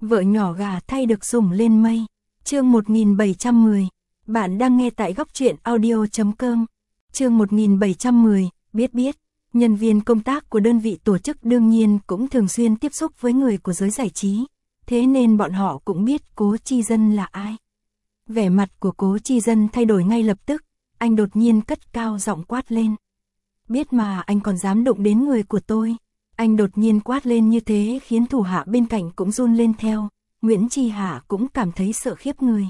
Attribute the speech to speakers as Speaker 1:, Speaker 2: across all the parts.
Speaker 1: Vợ nhỏ gà thay được sủng lên mây. Chương 1710. Bạn đang nghe tại góc truyện audio.com. Chương 1710, biết. Nhân viên công tác của đơn vị tổ chức đương nhiên cũng thường xuyên tiếp xúc với người của giới giải trí, thế nên bọn họ cũng biết Cố Chi Dân là ai. Vẻ mặt của Cố Chi Dân thay đổi ngay lập tức, anh đột nhiên cất cao giọng quát lên. Biết mà anh còn dám đụng đến người của tôi. Anh đột nhiên quát lên như thế khiến thủ hạ bên cạnh cũng run lên theo, Nguyễn Chi Hạ cũng cảm thấy sợ khiếp người.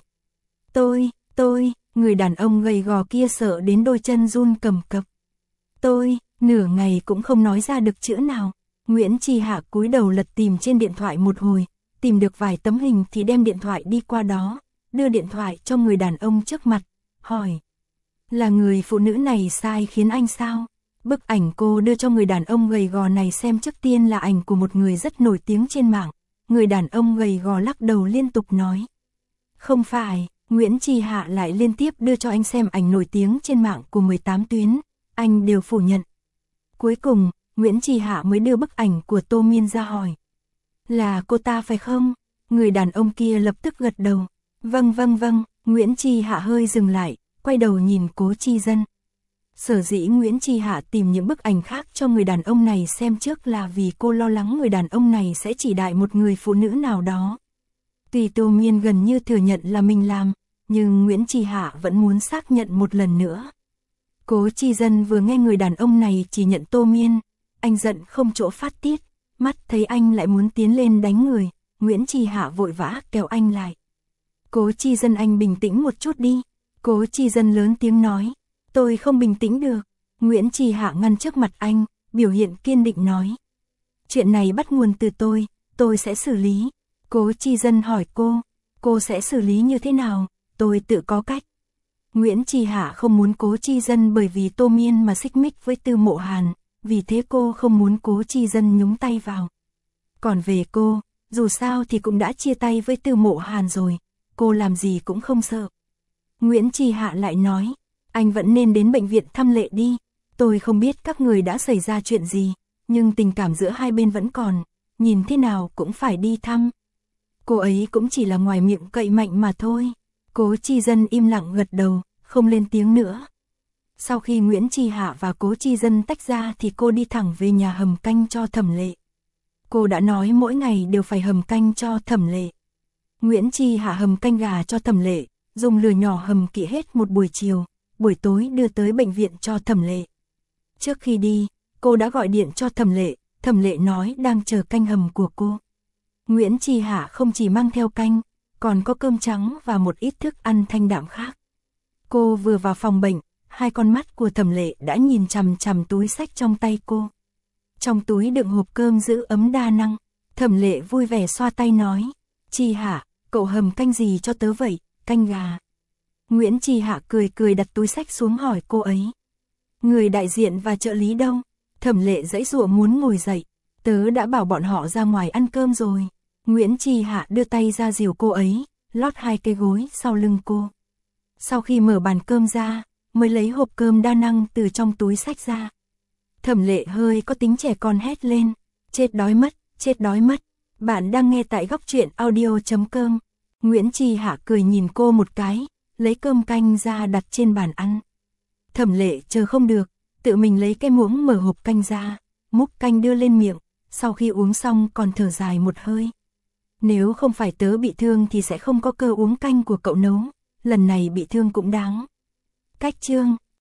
Speaker 1: Tôi, người đàn ông gầy gò kia sợ đến đôi chân run cầm cập. Tôi, nửa ngày cũng không nói ra được chữ nào. Nguyễn Chi Hạ cúi đầu lật tìm trên điện thoại một hồi, tìm được vài tấm hình thì đem điện thoại đi qua đó, đưa điện thoại cho người đàn ông trước mặt, hỏi. Là người phụ nữ này sai khiến anh sao? Bức ảnh cô đưa cho người đàn ông gầy gò này xem trước tiên là ảnh của một người rất nổi tiếng trên mạng. Người đàn ông gầy gò lắc đầu liên tục nói. Không phải, Nguyễn Chi Hạ lại liên tiếp đưa cho anh xem ảnh nổi tiếng trên mạng của 18 tuyến, anh đều phủ nhận. Cuối cùng, Nguyễn Chi Hạ mới đưa bức ảnh của Tô Miên ra hỏi. Là cô ta phải không? Người đàn ông kia lập tức gật đầu. Vâng, Nguyễn Chi Hạ hơi dừng lại, quay đầu nhìn Cố Chi Dân. Sở dĩ Nguyễn Chi Hạ tìm những bức ảnh khác cho người đàn ông này xem trước là vì cô lo lắng người đàn ông này sẽ chỉ đại một người phụ nữ nào đó. Tuy Tô Miên gần như thừa nhận là mình làm, nhưng Nguyễn Chi Hạ vẫn muốn xác nhận một lần nữa. Cố Chi Dân vừa nghe người đàn ông này chỉ nhận Tô Miên, anh giận không chỗ phát tiết, mắt thấy anh lại muốn tiến lên đánh người, Nguyễn Chi Hạ vội vã kéo anh lại. Cố Chi Dân, anh bình tĩnh một chút đi. Cố Chi Dân lớn tiếng nói. Tôi không bình tĩnh được. Nguyễn Chi Hạ ngăn trước mặt anh, biểu hiện kiên định nói. Chuyện này bắt nguồn từ tôi sẽ xử lý. Cố Chi Dân hỏi cô sẽ xử lý như thế nào? Tôi tự có cách. Nguyễn Chi Hạ không muốn Cố Chi Dân bởi vì Tô Miên mà xích mích với Tư Mộ Hàn, vì thế cô không muốn Cố Chi Dân nhúng tay vào. Còn về cô, dù sao thì cũng đã chia tay với Tư Mộ Hàn rồi, cô làm gì cũng không sợ. Nguyễn Chi Hạ lại nói. Anh vẫn nên đến bệnh viện thăm Lệ đi. Tôi không biết các người đã xảy ra chuyện gì, nhưng tình cảm giữa hai bên vẫn còn, nhìn thế nào cũng phải đi thăm. Cô ấy cũng chỉ là ngoài miệng cậy mạnh mà thôi. Cố Chi Dân im lặng gật đầu, không lên tiếng nữa. Sau khi Nguyễn Chi Hạ và Cố Chi Dân tách ra thì cô đi thẳng về nhà hầm canh cho Thẩm Lệ. Cô đã nói mỗi ngày đều phải hầm canh cho Thẩm Lệ. Nguyễn Chi Hạ hầm canh gà cho Thẩm Lệ, dùng lửa nhỏ hầm kỹ hết một buổi chiều. Buổi tối đưa tới bệnh viện cho Thẩm Lệ. Trước khi đi, cô đã gọi điện cho Thẩm Lệ nói đang chờ canh hầm của cô. Nguyễn Chi Hạ không chỉ mang theo canh, còn có cơm trắng và một ít thức ăn thanh đạm khác. Cô vừa vào phòng bệnh, hai con mắt của Thẩm Lệ đã nhìn chằm chằm túi xách trong tay cô. Trong túi đựng hộp cơm giữ ấm đa năng. Thẩm Lệ vui vẻ xoa tay nói, Chi Hạ, cậu hầm canh gì cho tớ vậy? Canh gà. Nguyễn Chi Hạ cười đặt túi xách xuống hỏi cô ấy. Người đại diện và trợ lý đâu? Thẩm Lệ giãy giụa muốn ngồi dậy. Tớ đã bảo bọn họ ra ngoài ăn cơm rồi. Nguyễn Chi Hạ đưa tay ra dìu cô ấy, lót hai cái gối sau lưng cô. Sau khi mở bàn cơm ra, mới lấy hộp cơm đa năng từ trong túi xách ra. Thẩm Lệ hơi có tính trẻ con hét lên. Chết đói mất. Bạn đang nghe tại góc truyện audio.com. Nguyễn Chi Hạ cười nhìn cô một cái, lấy cơm canh ra đặt trên bàn ăn. Thẩm Lệ chờ không được, tự mình lấy cái muỗng mở hộp canh ra, múc canh đưa lên miệng, sau khi uống xong còn thở dài một hơi. Nếu không phải tớ bị thương thì sẽ không có cơ uống canh của cậu nấu, lần này bị thương cũng đáng. Cách chương